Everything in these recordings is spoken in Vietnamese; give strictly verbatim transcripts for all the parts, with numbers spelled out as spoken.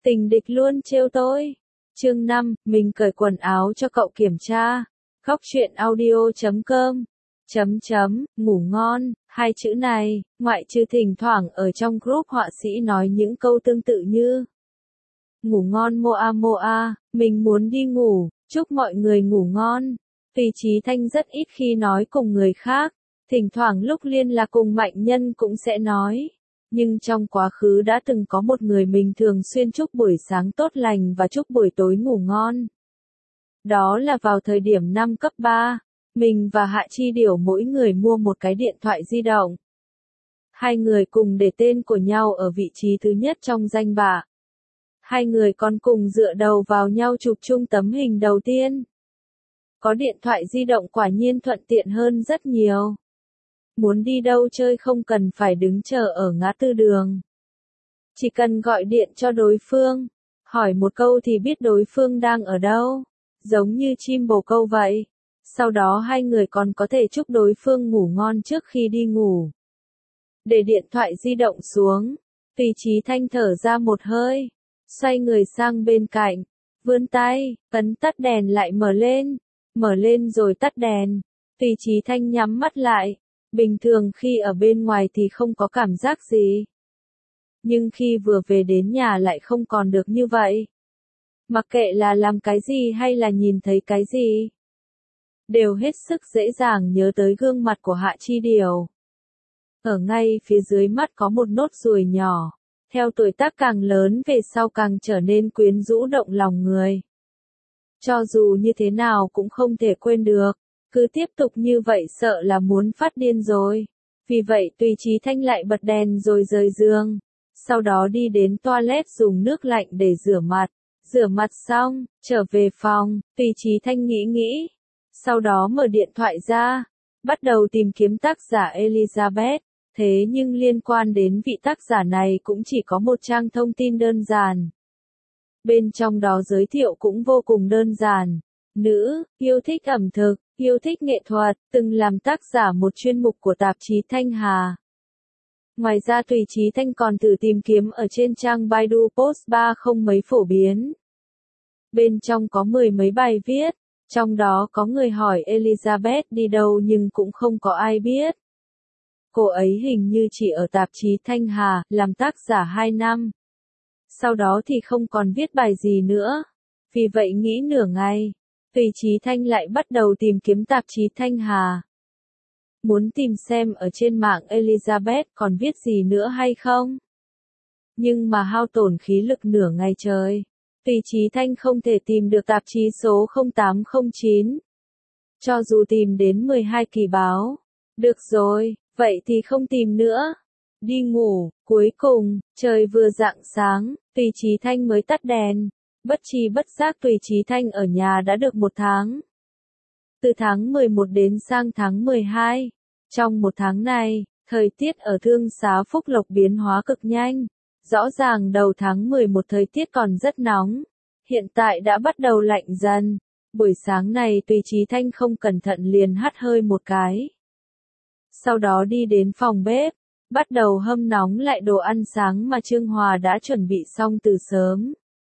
Tình địch luôn trêu tôi. Chương năm, mình cởi quần áo cho cậu kiểm tra. Khóc chuyện audio chấm com. Chấm chấm, ngủ ngon, hai chữ này, ngoại trừ thỉnh thoảng ở trong group họa sĩ nói những câu tương tự như ngủ ngon moa moa, mình muốn đi ngủ, chúc mọi người ngủ ngon. Tùy Chí Thanh rất ít khi nói cùng người khác, thỉnh thoảng lúc liên lạc cùng Mạnh Nhân cũng sẽ nói. Nhưng trong quá khứ đã từng có một người mình thường xuyên chúc buổi sáng tốt lành và chúc buổi tối ngủ ngon. Đó là vào thời điểm năm cấp ba, mình và Hạ Chi Điểu mỗi người mua một cái điện thoại di động. Hai người cùng để tên của nhau ở vị trí thứ nhất trong danh bạ. Hai người còn cùng dựa đầu vào nhau chụp chung tấm hình đầu tiên. Có điện thoại di động quả nhiên thuận tiện hơn rất nhiều. Muốn đi đâu chơi không cần phải đứng chờ ở ngã tư đường. Chỉ cần gọi điện cho đối phương, hỏi một câu thì biết đối phương đang ở đâu, giống như chim bồ câu vậy. Sau đó hai người còn có thể chúc đối phương ngủ ngon trước khi đi ngủ. Để điện thoại di động xuống, Tùy Chí Thanh thở ra một hơi, xoay người sang bên cạnh, vươn tay, ấn tắt đèn lại mở lên, mở lên rồi tắt đèn. Tùy Chí Thanh nhắm mắt lại. Bình thường khi ở bên ngoài thì không có cảm giác gì. Nhưng khi vừa về đến nhà lại không còn được như vậy. Mặc kệ là làm cái gì hay là nhìn thấy cái gì, đều hết sức dễ dàng nhớ tới gương mặt của Hạ Chi Điểu. Ở ngay phía dưới mắt có một nốt ruồi nhỏ, theo tuổi tác càng lớn về sau càng trở nên quyến rũ động lòng người. Cho dù như thế nào cũng không thể quên được. Cứ tiếp tục như vậy sợ là muốn phát điên rồi. Vì vậy Tùy Chí Thanh lại bật đèn rồi rời giường. Sau đó đi đến toilet dùng nước lạnh để rửa mặt. Rửa mặt xong, trở về phòng, Tùy Chí Thanh nghĩ nghĩ. Sau đó mở điện thoại ra. Bắt đầu tìm kiếm tác giả Elizabeth. Thế nhưng liên quan đến vị tác giả này cũng chỉ có một trang thông tin đơn giản. Bên trong đó giới thiệu cũng vô cùng đơn giản. Nữ, yêu thích ẩm thực, yêu thích nghệ thuật, từng làm tác giả một chuyên mục của tạp chí Thanh Hà. Ngoài ra Tùy Chí Thanh còn thử tìm kiếm ở trên trang Baidu Post ba không mấy phổ biến. Bên trong có mười mấy bài viết, trong đó có người hỏi Elizabeth đi đâu nhưng cũng không có ai biết. Cô ấy hình như chỉ ở tạp chí Thanh Hà, làm tác giả hai năm. Sau đó thì không còn viết bài gì nữa. Vì vậy nghĩ nửa ngày. Tùy Chí Thanh lại bắt đầu tìm kiếm tạp chí Thanh Hà. Muốn tìm xem ở trên mạng Elizabeth còn viết gì nữa hay không. Nhưng mà hao tổn khí lực nửa ngày trời. Tùy Chí Thanh không thể tìm được tạp chí số không tám không chín. Cho dù tìm đến mười hai kỳ báo. Được rồi, vậy thì không tìm nữa. Đi ngủ, cuối cùng, trời vừa rạng sáng, Tùy Chí Thanh mới tắt đèn. Bất tri bất giác Tùy Chí Thanh ở nhà đã được một tháng. Từ tháng mười một đến sang tháng mười hai. Trong một tháng này, thời tiết ở Thương Xá Phúc Lộc biến hóa cực nhanh. Rõ ràng đầu tháng mười một thời tiết còn rất nóng. Hiện tại đã bắt đầu lạnh dần. Buổi sáng này Tùy Chí Thanh không cẩn thận liền hắt hơi một cái. Sau đó đi đến phòng bếp, bắt đầu hâm nóng lại đồ ăn sáng mà Trương Hòa đã chuẩn bị xong từ sớm.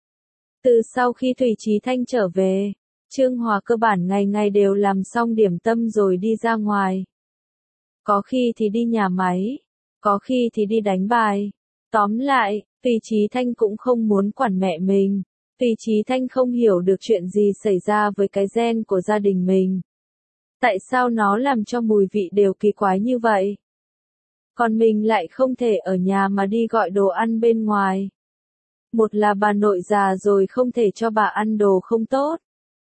Từ sau khi Tùy Chí Thanh trở về, Trương Hòa cơ bản ngày ngày đều làm xong điểm tâm rồi đi ra ngoài. Có khi thì đi nhà máy, có khi thì đi đánh bài. Tóm lại, Tùy Chí Thanh cũng không muốn quản mẹ mình. Tùy Chí Thanh không hiểu được chuyện gì xảy ra với cái gen của gia đình mình. Tại sao nó làm cho mùi vị đều kỳ quái như vậy? Còn mình lại không thể ở nhà mà đi gọi đồ ăn bên ngoài. Một là bà nội già rồi không thể cho bà ăn đồ không tốt.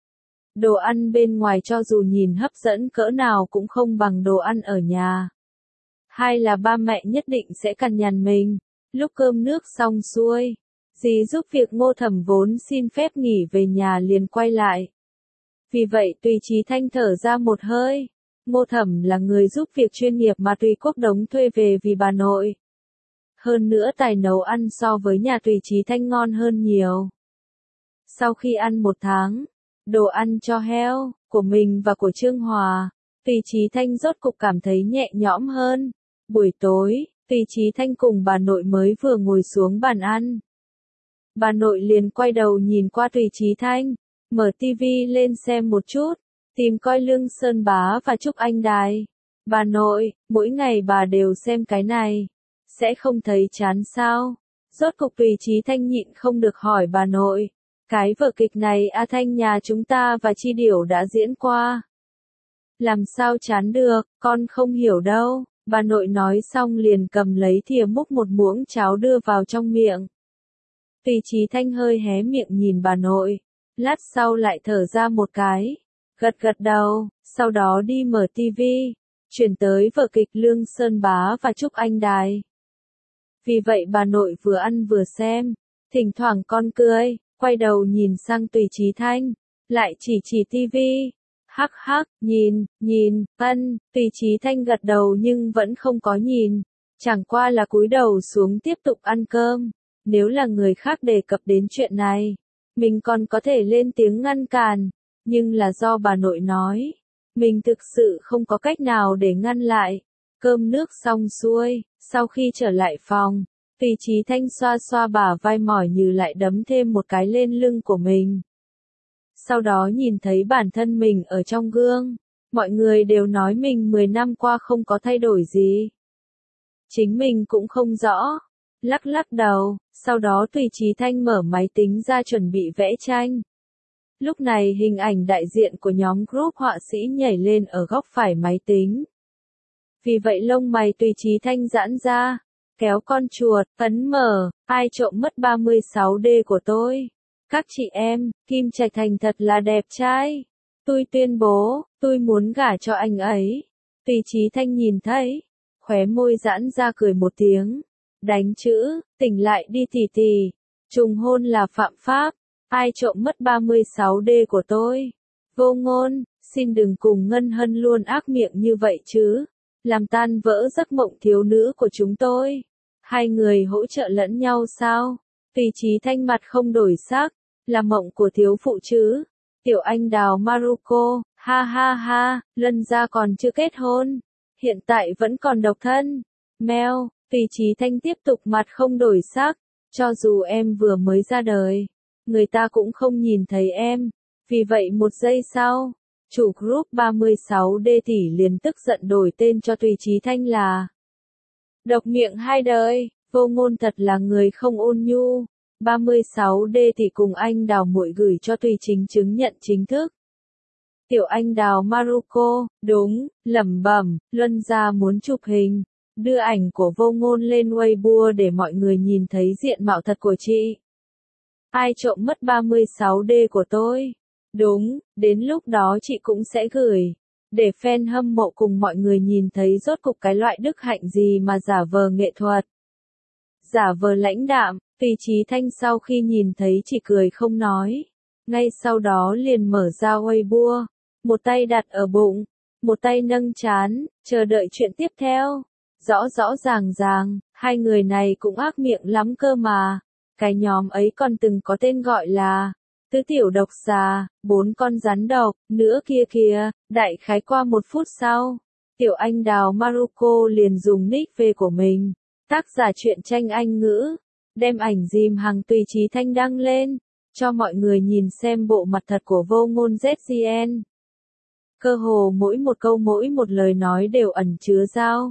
Đồ ăn bên ngoài cho dù nhìn hấp dẫn cỡ nào cũng không bằng đồ ăn ở nhà. Hai là ba mẹ nhất định sẽ cằn nhằn mình. Lúc cơm nước xong xuôi, dì giúp việc Ngô Thẩm vốn xin phép nghỉ về nhà liền quay lại. Vì vậy Tùy Chí Thanh thở ra một hơi. Ngô Thẩm là người giúp việc chuyên nghiệp mà Tùy Quốc Đống thuê về vì bà nội. Hơn nữa tài nấu ăn so với nhà Tùy Chí Thanh ngon hơn nhiều. Sau khi ăn một tháng, đồ ăn cho heo, của mình và của Trương Hòa, Tùy Chí Thanh rốt cục cảm thấy nhẹ nhõm hơn. Buổi tối, Tùy Chí Thanh cùng bà nội mới vừa ngồi xuống bàn ăn. bà nội liền quay đầu nhìn qua Tùy Chí Thanh, mở tivi lên xem một chút, tìm coi Lương Sơn Bá và Trúc Anh Đài. Bà nội, mỗi ngày bà đều xem cái này, sẽ không thấy chán sao? Rốt cục Tùy Chí Thanh nhịn không được hỏi bà nội, cái vở kịch này A Thanh nhà chúng ta và Chi Điểu đã diễn qua. Làm sao chán được, con không hiểu đâu. Bà nội nói xong liền cầm lấy thìa múc một muỗng cháo đưa vào trong miệng. Tùy Chí Thanh hơi hé miệng nhìn bà nội, lát sau lại thở ra một cái, gật gật đầu, sau đó đi mở tivi, chuyển tới vở kịch Lương Sơn Bá và Trúc Anh Đài. Vì vậy bà nội vừa ăn vừa xem, thỉnh thoảng con cười, quay đầu nhìn sang Tùy Chí Thanh, lại chỉ chỉ tivi. Hắc hắc, nhìn, nhìn, ân, Tùy Chí Thanh gật đầu nhưng vẫn không có nhìn, chẳng qua là cúi đầu xuống tiếp tục ăn cơm. Nếu là người khác đề cập đến chuyện này, mình còn có thể lên tiếng ngăn cản, nhưng là do bà nội nói, mình thực sự không có cách nào để ngăn lại. Cơm nước xong xuôi, sau khi trở lại phòng, Tùy Chí Thanh xoa xoa bả vai mỏi như lại đấm thêm một cái lên lưng của mình. Sau đó nhìn thấy bản thân mình ở trong gương, mọi người đều nói mình mười năm qua không có thay đổi gì. Chính mình cũng không rõ, lắc lắc đầu, sau đó Tùy Chí Thanh mở máy tính ra chuẩn bị vẽ tranh. Lúc này hình ảnh đại diện của nhóm group họa sĩ nhảy lên ở góc phải máy tính. Vì vậy lông mày Tùy Chí Thanh giãn ra, kéo con chuột, ấn mở, ai trộm mất ba mươi sáu D của tôi. Các chị em, Kim Trạch Thành thật là đẹp trai. Tôi tuyên bố, tôi muốn gả cho anh ấy. Tùy Chí Thanh nhìn thấy, khóe môi giãn ra cười một tiếng. Đánh chữ, tỉnh lại đi tỷ tỷ. Trùng hôn là phạm pháp. Ai trộm mất ba mươi sáu D của tôi? Vô Ngôn, xin đừng cùng Ngân Hân luôn ác miệng như vậy chứ. Làm tan vỡ giấc mộng thiếu nữ của chúng tôi. Hai người hỗ trợ lẫn nhau sao? Tùy Chí Thanh mặt không đổi sắc, là mộng của thiếu phụ chứ. Tiểu Anh Đào Maruko, ha ha ha, Lân gia còn chưa kết hôn, hiện tại vẫn còn độc thân. Mèo, Tùy Chí Thanh tiếp tục mặt không đổi sắc, cho dù em vừa mới ra đời, người ta cũng không nhìn thấy em. Vì vậy một giây sau, chủ group ba mươi sáu D tỷ liền tức giận đổi tên cho Tùy Chí Thanh là Độc Miệng Hai Đời. Vô Ngôn thật là người không ôn nhu. ba mươi sáu D tỷ cùng anh Đào muội gửi cho Tùy Chính chứng nhận chính thức. Tiểu Anh Đào Maruko, đúng, lẩm bẩm, Luân gia muốn chụp hình, đưa ảnh của Vô Ngôn lên Weibo để mọi người nhìn thấy diện mạo thật của chị. Ai trộm mất ba mươi sáu D của tôi? Đúng, đến lúc đó chị cũng sẽ gửi, để fan hâm mộ cùng mọi người nhìn thấy rốt cục cái loại đức hạnh gì mà giả vờ nghệ thuật. Giả vờ lãnh đạm. Tùy Chí Thanh sau khi nhìn thấy chỉ cười không nói. Ngay sau đó liền mở ra Weibo, một tay đặt ở bụng, một tay nâng trán, chờ đợi chuyện tiếp theo. Rõ rõ ràng ràng, hai người này cũng ác miệng lắm cơ mà. Cái nhóm ấy còn từng có tên gọi là Tứ Tiểu Độc Xà, bốn con rắn độc, nữa kia kìa. Đại khái qua một phút sau, Tiểu Anh Đào Maruko liền dùng nick về của mình, tác giả truyện tranh Anh ngữ, đem ảnh dìm hàng Tùy Chí Thanh đăng lên, cho mọi người nhìn xem bộ mặt thật của Vô Ngôn zét giê en. Cơ hồ mỗi một câu mỗi một lời nói đều ẩn chứa dao.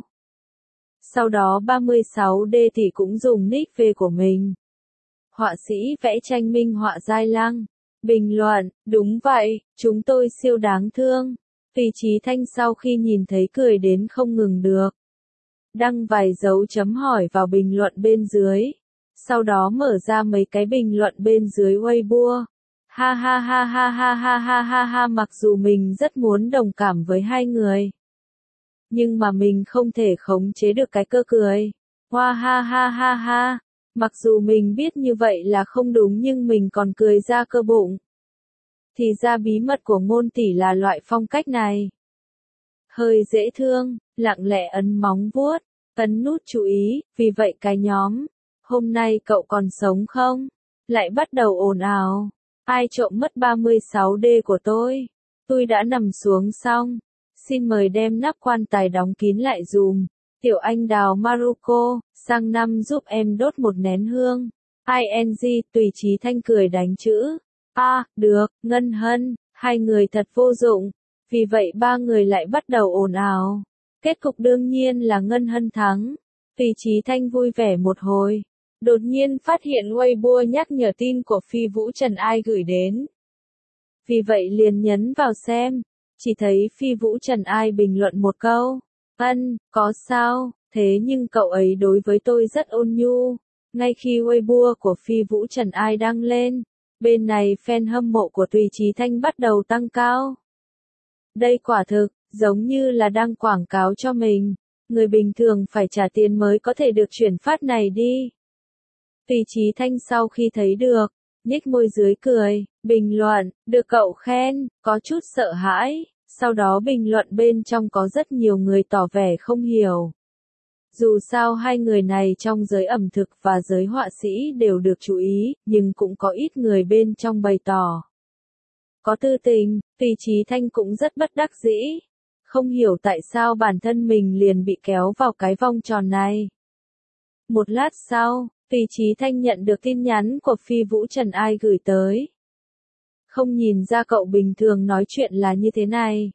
Sau đó ba mươi sáu D tỷ cũng dùng nick về của mình. Họa sĩ vẽ tranh minh họa Giai Lăng. Bình luận, đúng vậy, chúng tôi siêu đáng thương. Tùy Chí Thanh sau khi nhìn thấy cười đến không ngừng được. Đăng vài dấu chấm hỏi vào bình luận bên dưới. Sau đó mở ra mấy cái bình luận bên dưới Weibo. Ha ha ha ha ha ha ha ha ha, mặc dù mình rất muốn đồng cảm với hai người, nhưng mà mình không thể khống chế được cái cơ cười. Hoa ha ha ha ha, mặc dù mình biết như vậy là không đúng nhưng mình còn cười ra cơ bụng. Thì ra bí mật của Ngôn tỷ là loại phong cách này. Hơi dễ thương, lặng lẽ ấn móng vuốt, ấn nút chú ý, vì vậy cái nhóm hôm nay cậu còn sống không? Lại bắt đầu ồn ào. Ai trộm mất ba mươi sáu D của tôi? Tôi đã nằm xuống xong. Xin mời đem nắp quan tài đóng kín lại dùm. Tiểu Anh Đào Maruko, sang năm giúp em đốt một nén hương. ing, Tùy Chí Thanh cười đánh chữ. A, được, Ngân Hân, hai người thật vô dụng. Vì vậy ba người lại bắt đầu ồn ào. Kết cục đương nhiên là Ngân Hân thắng. Tùy Chí Thanh vui vẻ một hồi. Đột nhiên phát hiện Weibo nhắc nhở tin của Phi Vũ Trần Ai gửi đến. Vì vậy liền nhấn vào xem. Chỉ thấy Phi Vũ Trần Ai bình luận một câu. Ân, có sao, thế nhưng cậu ấy đối với tôi rất ôn nhu. Ngay khi Weibo của Phi Vũ Trần Ai đăng lên, bên này fan hâm mộ của Tùy Chí Thanh bắt đầu tăng cao. Đây quả thực, giống như là đang quảng cáo cho mình. Người bình thường phải trả tiền mới có thể được chuyển phát này đi. Tùy Chí Thanh sau khi thấy được, nhếch môi dưới cười, bình luận, được cậu khen, có chút sợ hãi. Sau đó bình luận bên trong có rất nhiều người tỏ vẻ không hiểu. Dù sao hai người này trong giới ẩm thực và giới họa sĩ đều được chú ý, nhưng cũng có ít người bên trong bày tỏ. Có tư tình, Tùy Chí Thanh cũng rất bất đắc dĩ. Không hiểu tại sao bản thân mình liền bị kéo vào cái vòng tròn này. Một lát sau, Tùy Chí Thanh nhận được tin nhắn của Phi Vũ Trần Ai gửi tới. Không nhìn ra cậu bình thường nói chuyện là như thế này.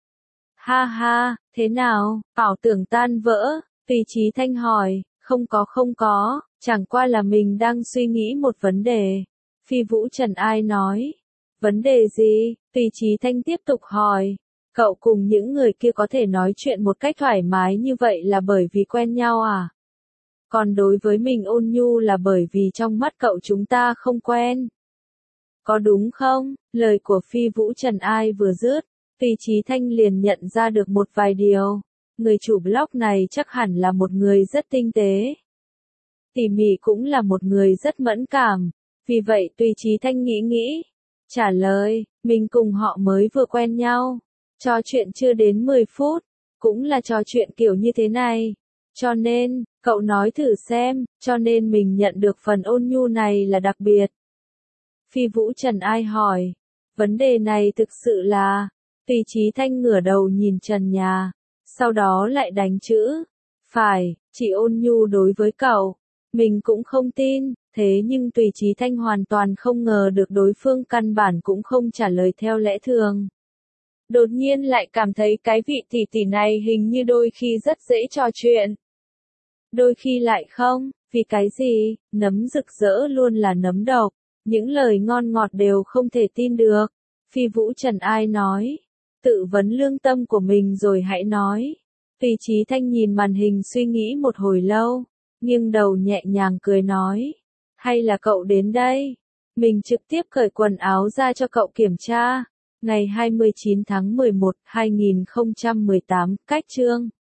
Ha ha, thế nào, ảo tưởng tan vỡ, Tùy Chí Thanh hỏi, không có không có, chẳng qua là mình đang suy nghĩ một vấn đề. Phi Vũ Trần Ai nói, vấn đề gì, Tùy Chí Thanh tiếp tục hỏi, cậu cùng những người kia có thể nói chuyện một cách thoải mái như vậy là bởi vì quen nhau à? Còn đối với mình ôn nhu là bởi vì trong mắt cậu chúng ta không quen. Có đúng không? Lời của Phi Vũ Trần Ai vừa dứt, Tùy Chí Thanh liền nhận ra được một vài điều. Người chủ blog này chắc hẳn là một người rất tinh tế. Tỉ mỉ cũng là một người rất mẫn cảm. Vì vậy Tùy Chí Thanh nghĩ nghĩ. Trả lời, mình cùng họ mới vừa quen nhau. Trò chuyện chưa đến mười phút. Cũng là trò chuyện kiểu như thế này. Cho nên, cậu nói thử xem, cho nên mình nhận được phần ôn nhu này là đặc biệt. Phi Vũ Trần Ai hỏi, vấn đề này thực sự là, Tùy Chí Thanh ngửa đầu nhìn trần nhà, sau đó lại đánh chữ, phải, chỉ ôn nhu đối với cậu, mình cũng không tin, thế nhưng Tùy Chí Thanh hoàn toàn không ngờ được đối phương căn bản cũng không trả lời theo lẽ thường. Đột nhiên lại cảm thấy cái vị tỷ tỷ này hình như đôi khi rất dễ trò chuyện. Đôi khi lại không, vì cái gì, nấm rực rỡ luôn là nấm độc. Những lời ngon ngọt đều không thể tin được. Phi Vũ Trần Ai nói. Tự vấn lương tâm của mình rồi hãy nói. Tùy Chí Thanh nhìn màn hình suy nghĩ một hồi lâu. Nghiêng đầu nhẹ nhàng cười nói. Hay là cậu đến đây? Mình trực tiếp cởi quần áo ra cho cậu kiểm tra. Ngày hai mươi chín tháng mười một, hai nghìn không trăm mười tám, cách chương.